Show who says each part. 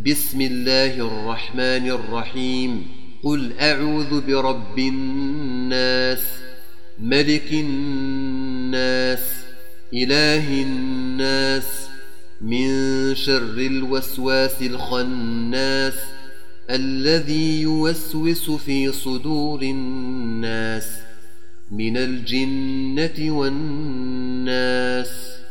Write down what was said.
Speaker 1: بسم الله الرحمن الرحيم. قل أعوذ برب الناس، ملك الناس، إله الناس، من شر الوسواس الخناس، الذي يوسوس في صدور الناس من الجنة والناس.